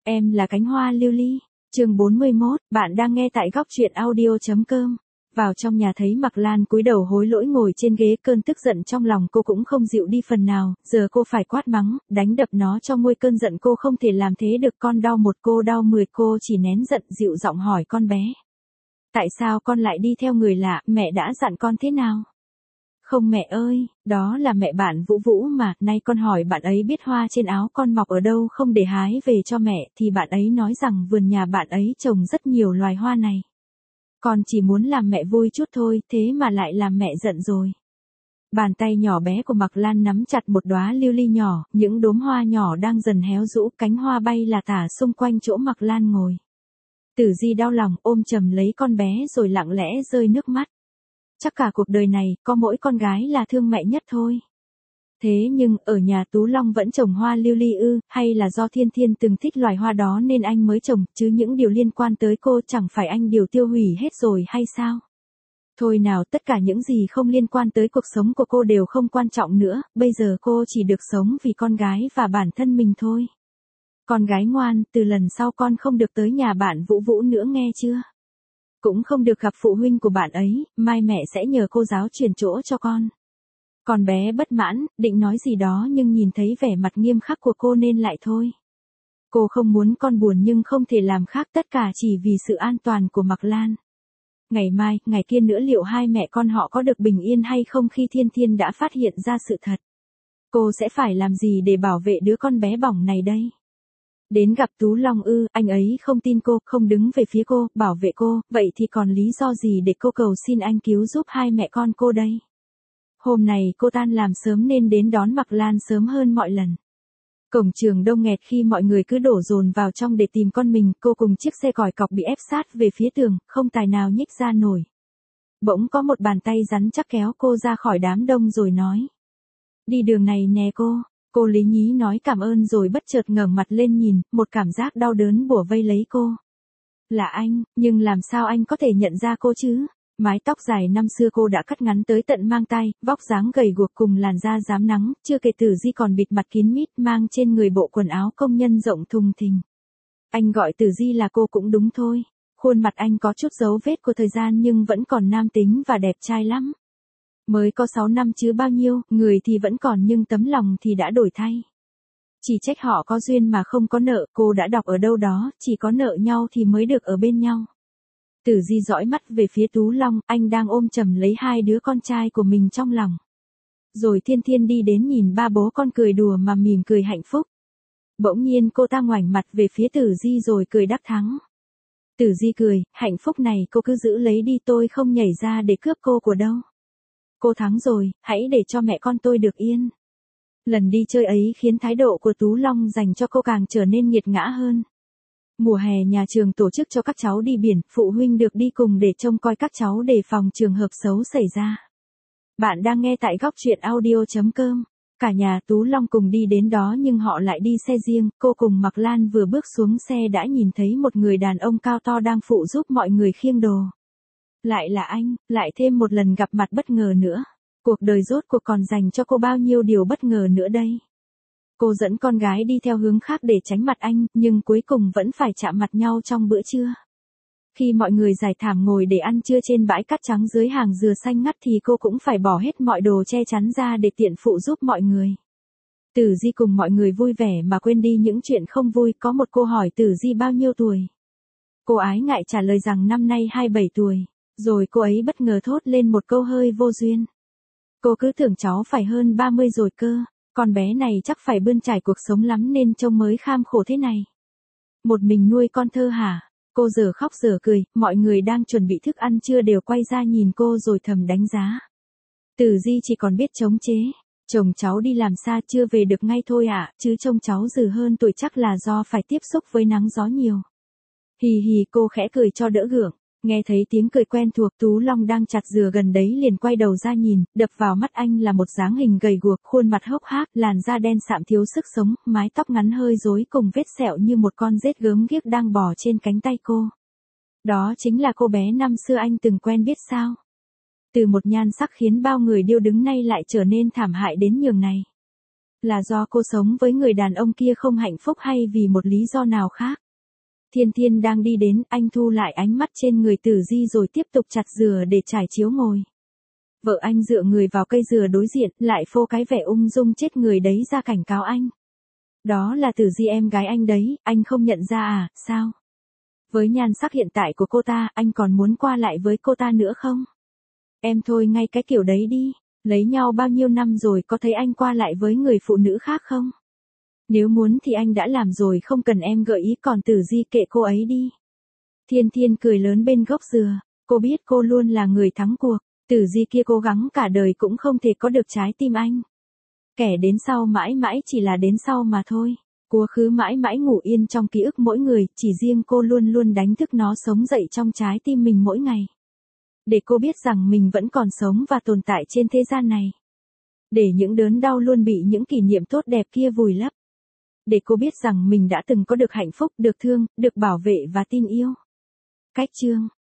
Em là cánh hoa lưu ly. Chương 41, bạn đang nghe tại góc truyện audio.com. Vào trong nhà thấy Mạc Lan cúi đầu hối lỗi ngồi trên ghế, cơn tức giận trong lòng cô cũng không dịu đi phần nào, giờ cô phải quát mắng, đánh đập nó cho nguôi cơn giận. Cô không thể làm thế được, con đau một cô đau 10, cô chỉ nén giận dịu giọng hỏi con bé. Tại sao con lại đi theo người lạ, mẹ đã dặn con thế nào? Không mẹ ơi, đó là mẹ bạn Vũ Vũ mà, nay con hỏi bạn ấy biết hoa trên áo con mọc ở đâu không để hái về cho mẹ, thì bạn ấy nói rằng vườn nhà bạn ấy trồng rất nhiều loài hoa này. Con chỉ muốn làm mẹ vui chút thôi, thế mà lại làm mẹ giận rồi. Bàn tay nhỏ bé của Mạc Lan nắm chặt một đóa lưu ly nhỏ, những đốm hoa nhỏ đang dần héo rũ, cánh hoa bay là tả xung quanh chỗ Mạc Lan ngồi. Tử Di đau lòng ôm chầm lấy con bé rồi lặng lẽ rơi nước mắt. Chắc cả cuộc đời này, có mỗi con gái là thương mẹ nhất thôi. Thế nhưng, ở nhà Tú Long vẫn trồng hoa lưu ly ư, hay là do Thiên Thiên từng thích loài hoa đó nên anh mới trồng, chứ những điều liên quan tới cô chẳng phải anh đều tiêu hủy hết rồi hay sao? Thôi nào, tất cả những gì không liên quan tới cuộc sống của cô đều không quan trọng nữa, bây giờ cô chỉ được sống vì con gái và bản thân mình thôi. Con gái ngoan, từ lần sau con không được tới nhà bạn Vũ Vũ nữa nghe chưa? Cũng không được gặp phụ huynh của bạn ấy, mai mẹ sẽ nhờ cô giáo chuyển chỗ cho con. Con bé bất mãn, định nói gì đó nhưng nhìn thấy vẻ mặt nghiêm khắc của cô nên lại thôi. Cô không muốn con buồn nhưng không thể làm khác, tất cả chỉ vì sự an toàn của Mạc Lan. Ngày mai, ngày kia nữa liệu hai mẹ con họ có được bình yên hay không khi Thiên Thiên đã phát hiện ra sự thật? Cô sẽ phải làm gì để bảo vệ đứa con bé bỏng này đây? Đến gặp Tú Long ư, anh ấy không tin cô, không đứng về phía cô, bảo vệ cô, vậy thì còn lý do gì để cô cầu xin anh cứu giúp hai mẹ con cô đây? Hôm này cô tan làm sớm nên đến đón Mạc Lan sớm hơn mọi lần. Cổng trường đông nghẹt khi mọi người cứ đổ dồn vào trong để tìm con mình, cô cùng chiếc xe còi cọc bị ép sát về phía tường, không tài nào nhích ra nổi. Bỗng có một bàn tay rắn chắc kéo cô ra khỏi đám đông rồi nói. Đi đường này nè cô. Cô lý nhí nói cảm ơn rồi bất chợt ngẩng mặt lên nhìn, một cảm giác đau đớn bủa vây lấy cô. Là anh, nhưng làm sao anh có thể nhận ra cô chứ? Mái tóc dài năm xưa cô đã cắt ngắn tới tận mang tai, vóc dáng gầy guộc cùng làn da rám nắng, chưa kể Tử Di còn bịt mặt kín mít, mang trên người bộ quần áo công nhân rộng thùng thình. Anh gọi Tử Di là cô cũng đúng thôi. Khuôn mặt anh có chút dấu vết của thời gian nhưng vẫn còn nam tính và đẹp trai lắm. Mới có 6 năm chứ bao nhiêu, người thì vẫn còn nhưng tấm lòng thì đã đổi thay. Chỉ trách họ có duyên mà không có nợ, cô đã đọc ở đâu đó, chỉ có nợ nhau thì mới được ở bên nhau. Tử Di dõi mắt về phía Tú Long, anh đang ôm chầm lấy hai đứa con trai của mình trong lòng. Rồi Thiên Thiên đi đến nhìn ba bố con cười đùa mà mỉm cười hạnh phúc. Bỗng nhiên cô ta ngoảnh mặt về phía Tử Di rồi cười đắc thắng. Tử Di cười, hạnh phúc này cô cứ giữ lấy đi, tôi không nhảy ra để cướp cô của đâu. Cô thắng rồi, hãy để cho mẹ con tôi được yên. Lần đi chơi ấy khiến thái độ của Tú Long dành cho cô càng trở nên nghiệt ngã hơn. Mùa hè nhà trường tổ chức cho các cháu đi biển, phụ huynh được đi cùng để trông coi các cháu đề phòng trường hợp xấu xảy ra. Bạn đang nghe tại góc truyện audio.com. Cả nhà Tú Long cùng đi đến đó nhưng họ lại đi xe riêng, cô cùng Mạc Lan vừa bước xuống xe đã nhìn thấy một người đàn ông cao to đang phụ giúp mọi người khiêng đồ. Lại là anh, lại thêm một lần gặp mặt bất ngờ nữa. Cuộc đời rốt cuộc còn dành cho cô bao nhiêu điều bất ngờ nữa đây. Cô dẫn con gái đi theo hướng khác để tránh mặt anh, nhưng cuối cùng vẫn phải chạm mặt nhau trong bữa trưa. Khi mọi người trải thảm ngồi để ăn trưa trên bãi cát trắng dưới hàng dừa xanh ngắt thì cô cũng phải bỏ hết mọi đồ che chắn ra để tiện phụ giúp mọi người. Tử Di cùng mọi người vui vẻ mà quên đi những chuyện không vui. Có một cô hỏi Tử Di bao nhiêu tuổi. Cô ái ngại trả lời rằng năm nay 27 tuổi. Rồi cô ấy bất ngờ thốt lên một câu hơi vô duyên. Cô cứ tưởng cháu phải hơn 30 rồi cơ, con bé này chắc phải bươn trải cuộc sống lắm nên trông mới kham khổ thế này. Một mình nuôi con thơ hả? Cô giờ khóc giờ cười, mọi người đang chuẩn bị thức ăn trưa đều quay ra nhìn cô rồi thầm đánh giá. Tử Di chỉ còn biết chống chế. Chồng cháu đi làm xa chưa về được ngay thôi ạ, chứ trông cháu dừ hơn tuổi chắc là do phải tiếp xúc với nắng gió nhiều. Hì hì, cô khẽ cười cho đỡ gượng. Nghe thấy tiếng cười quen thuộc, Tú Long đang chặt dừa gần đấy liền quay đầu ra nhìn, đập vào mắt anh là một dáng hình gầy guộc, khuôn mặt hốc hác, làn da đen sạm thiếu sức sống, mái tóc ngắn hơi rối cùng vết sẹo như một con rết gớm ghiếc đang bò trên cánh tay cô. Đó chính là cô bé năm xưa anh từng quen biết sao? Từ một nhan sắc khiến bao người điêu đứng nay lại trở nên thảm hại đến nhường này. Là do cô sống với người đàn ông kia không hạnh phúc hay vì một lý do nào khác? Thiên Thiên đang đi đến, anh thu lại ánh mắt trên người Tử Di rồi tiếp tục chặt dừa để trải chiếu ngồi. Vợ anh dựa người vào cây dừa đối diện, lại phô cái vẻ ung dung chết người đấy ra cảnh cáo anh. Đó là Tử Di em gái anh đấy, anh không nhận ra à, sao? Với nhan sắc hiện tại của cô ta, anh còn muốn qua lại với cô ta nữa không? Em thôi ngay cái kiểu đấy đi, lấy nhau bao nhiêu năm rồi có thấy anh qua lại với người phụ nữ khác không? Nếu muốn thì anh đã làm rồi không cần em gợi ý, còn Tử Di kệ cô ấy đi. Thiên Thiên cười lớn bên gốc dừa, cô biết cô luôn là người thắng cuộc, Tử Di kia cố gắng cả đời cũng không thể có được trái tim anh. Kẻ đến sau mãi mãi chỉ là đến sau mà thôi. Quá khứ mãi mãi ngủ yên trong ký ức mỗi người, chỉ riêng cô luôn luôn đánh thức nó sống dậy trong trái tim mình mỗi ngày. Để cô biết rằng mình vẫn còn sống và tồn tại trên thế gian này. Để những đớn đau luôn bị những kỷ niệm tốt đẹp kia vùi lấp. Để cô biết rằng mình đã từng có được hạnh phúc, được thương, được bảo vệ và tin yêu. Cách chương